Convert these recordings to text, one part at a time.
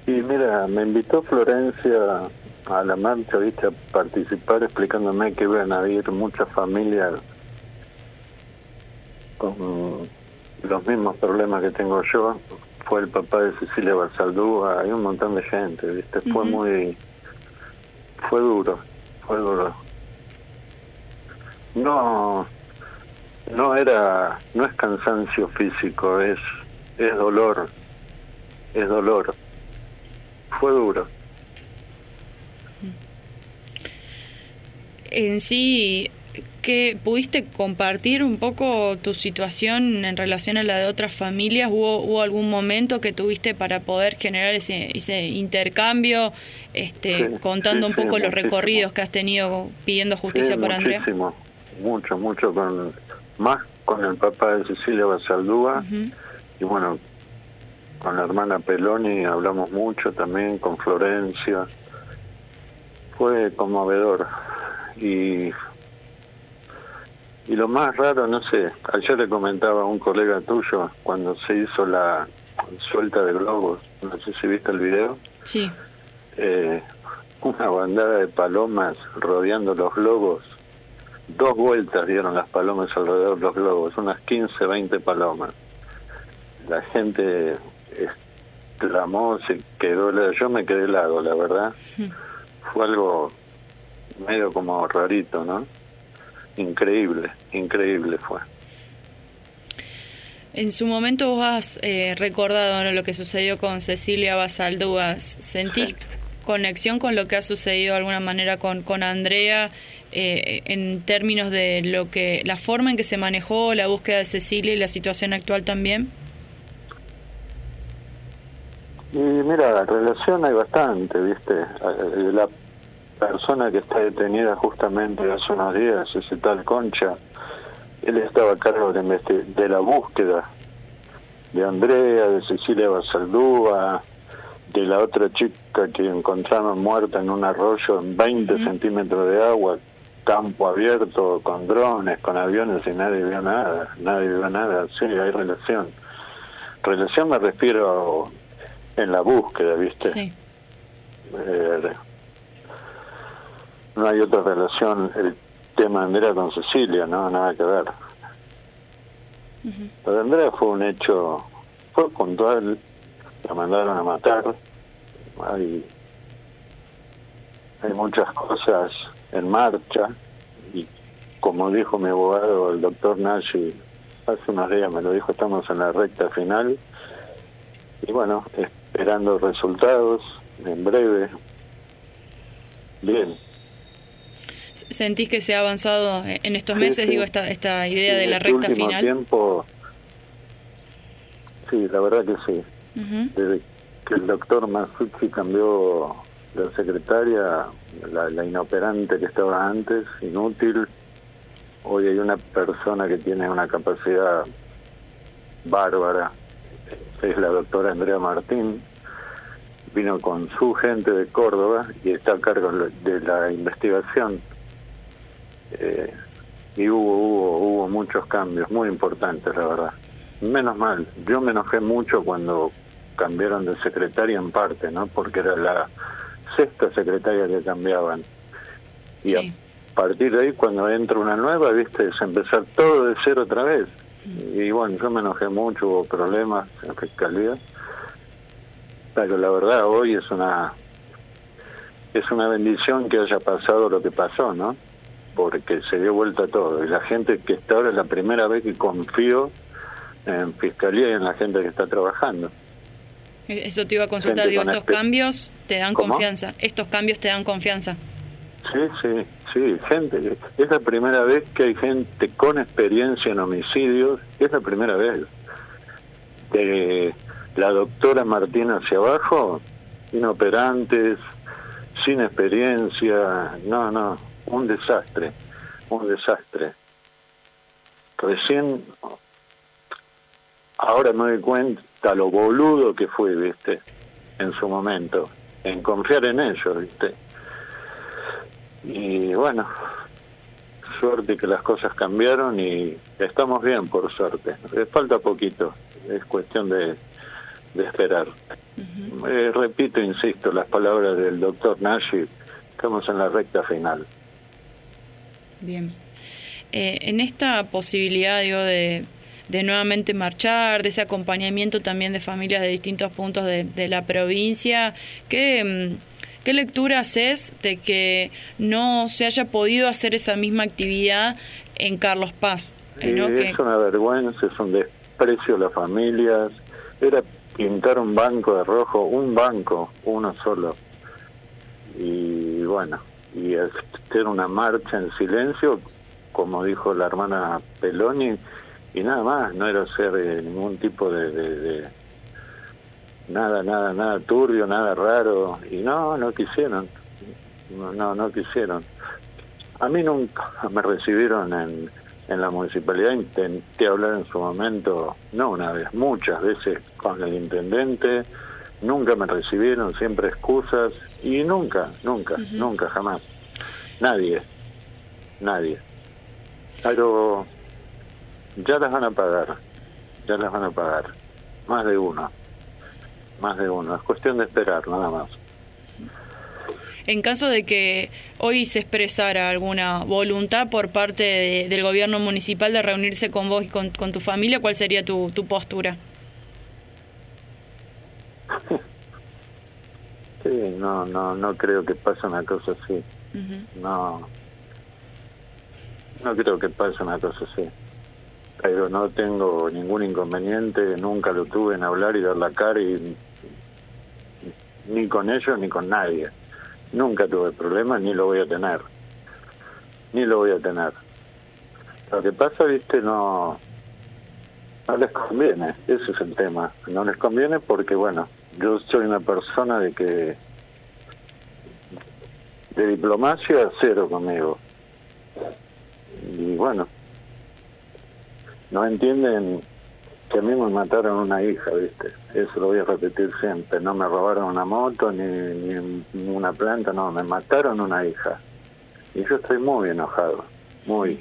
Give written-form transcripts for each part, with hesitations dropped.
Y mira, me invitó Florencia a la marcha, viste, a participar explicándome que iban a ir muchas familias con los mismos problemas que tengo yo. Fue el papá de Cecilia Basaldúa, hay un montón de gente, viste, fue duro. No es cansancio físico, es dolor, fue duro. En sí, ¿qué pudiste compartir un poco tu situación en relación a la de otras familias? ¿Hubo algún momento que tuviste para poder generar ese intercambio, contando un poco los recorridos que has tenido pidiendo justicia por Andrea? Mucho, más con el papá de Cecilia Basaldúa, y bueno, con la hermana Peloni hablamos mucho también, con Florencia. Fue conmovedor. Y lo más raro, no sé, ayer le comentaba a un colega tuyo cuando se hizo la suelta de globos, no sé si viste el video. Sí. Una bandada de palomas rodeando los globos, 2 vueltas dieron las palomas alrededor de los globos, unas 15, 20 palomas. La gente exclamó, se quedó, yo me quedé helado, la verdad. Fue algo medio como rarito, ¿no? Increíble fue. En su momento vos has recordado, ¿no?, lo que sucedió con Cecilia Basaldúa. ¿Sentís conexión con lo que ha sucedido de alguna manera con Andrea, en términos de la forma en que se manejó la búsqueda de Cecilia y la situación actual también? Y mira, la relación hay bastante, ¿viste? La persona que está detenida justamente hace unos días, ese tal Concha, él estaba a cargo de la búsqueda de Andrea, de Cecilia Basaldúa, de la otra chica que encontraron muerta en un arroyo en 20 centímetros de agua, campo abierto, con drones, con aviones, y nadie vio nada. Sí, hay relación. Relación me refiero en la búsqueda, ¿viste? Sí. No hay otra relación, el tema de Andrea con Cecilia, no, nada que ver. Lo de Andrea fue un hecho, fue puntual, la mandaron a matar, hay muchas cosas en marcha, y como dijo mi abogado, el doctor Nashi, hace unos días me lo dijo, estamos en la recta final, y bueno, esperando resultados en breve. Bien. ¿Sentís que se ha avanzado en estos meses, sí. digo, esta idea de la en recta último final? Tiempo, sí, la verdad que sí. Desde que el doctor Masucci cambió la secretaria, la inoperante que estaba antes, inútil, hoy hay una persona que tiene una capacidad bárbara, es la doctora Andrea Martín, vino con su gente de Córdoba y está a cargo de la investigación. Y hubo muchos cambios muy importantes, la verdad. Menos mal, yo me enojé mucho cuando cambiaron de secretaria en parte, ¿no? Porque era la 6ª secretaria que cambiaban. Y a partir de ahí, cuando entra una nueva, viste, es empezar todo de cero otra vez. Y bueno, yo me enojé mucho, hubo problemas en fiscalía. Pero la verdad hoy es una bendición que haya pasado lo que pasó, ¿no? Porque se dio vuelta todo. Y la gente que está ahora es la primera vez que confío en fiscalía y en la gente que está trabajando. Eso te iba a consultar, digo, ¿estos cambios te dan confianza? ¿Estos cambios te dan confianza? Sí, gente. Es la primera vez que hay gente con experiencia en homicidios, es la primera vez. De la doctora Martín hacia abajo, inoperantes, sin experiencia, no, un desastre. Recién, ahora me doy cuenta lo boludo que fue, viste, en su momento, en confiar en ellos, viste. Y bueno, suerte que las cosas cambiaron y estamos bien, por suerte. Falta poquito, es cuestión de esperar. repito, insisto, las palabras del doctor Nashi, estamos en la recta final. Bien. En esta posibilidad, digo, de nuevamente marchar, de ese acompañamiento también de familias de distintos puntos de la provincia, ¿qué lectura haces de que no se haya podido hacer esa misma actividad en Carlos Paz? ¿No? Es una vergüenza, es un desprecio a las familias. Era pintar un banco de rojo, un banco, uno solo. Y bueno, y hacer una marcha en silencio, como dijo la hermana Peloni, y nada más, no era hacer ningún tipo de nada turbio, nada raro, y no quisieron, no quisieron. A mí nunca me recibieron en la municipalidad, intenté hablar en su momento, no una vez, muchas veces con el intendente, nunca me recibieron, siempre excusas, y nunca, jamás, nadie, pero ya las van a pagar, más de uno, es cuestión de esperar, nada más. En caso de que hoy se expresara alguna voluntad por parte del gobierno municipal de reunirse con vos y con tu familia, ¿cuál sería tu postura? Sí, no creo que pase una cosa así. No creo que pase una cosa así. Pero no tengo ningún inconveniente, nunca lo tuve en hablar y dar la cara, ni con ellos ni con nadie. Nunca tuve problemas, ni lo voy a tener. Lo que pasa, viste, no les conviene, ese es el tema. No les conviene porque, bueno, yo soy una persona de diplomacia cero conmigo. Y bueno, no entienden que a mí me mataron una hija, ¿viste? Eso lo voy a repetir siempre. No me robaron una moto ni una planta, no, me mataron una hija. Y yo estoy muy enojado, muy.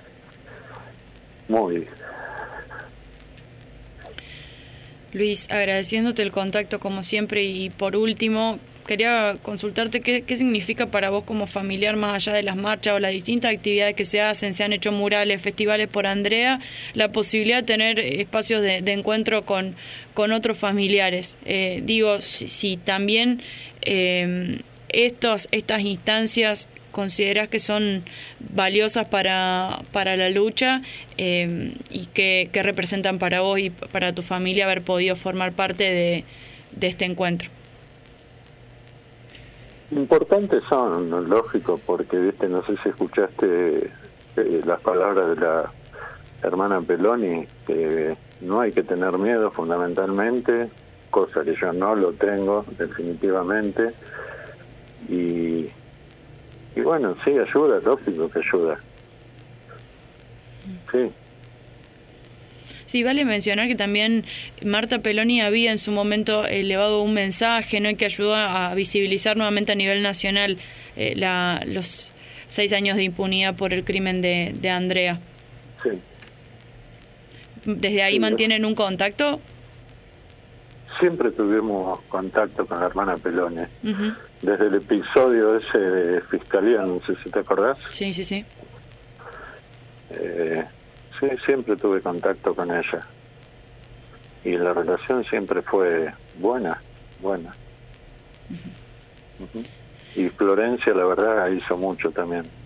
Luis, agradeciéndote el contacto como siempre y por último, quería consultarte qué significa para vos como familiar, más allá de las marchas o las distintas actividades que se hacen, se han hecho murales, festivales por Andrea, la posibilidad de tener espacios de encuentro con otros familiares. Digo, si también estas instancias consideras que son valiosas para la lucha y que representan para vos y para tu familia haber podido formar parte de este encuentro. Importantes son, lógico, porque viste, no sé si escuchaste las palabras de la hermana Peloni, que no hay que tener miedo fundamentalmente, cosa que yo no lo tengo definitivamente, y bueno, sí, ayuda, lógico que ayuda. Sí. Sí, vale mencionar que también Marta Peloni había en su momento elevado un mensaje, ¿no?, que ayudó a visibilizar nuevamente a nivel nacional los 6 años de impunidad por el crimen de Andrea. Sí. ¿Desde ahí sí, mantienen un contacto? Siempre tuvimos contacto con la hermana Peloni. Desde el episodio ese de Fiscalía, no sé si te acordás. Sí. Sí, siempre tuve contacto con ella. Y la relación siempre fue buena. Y Florencia, la verdad, hizo mucho también.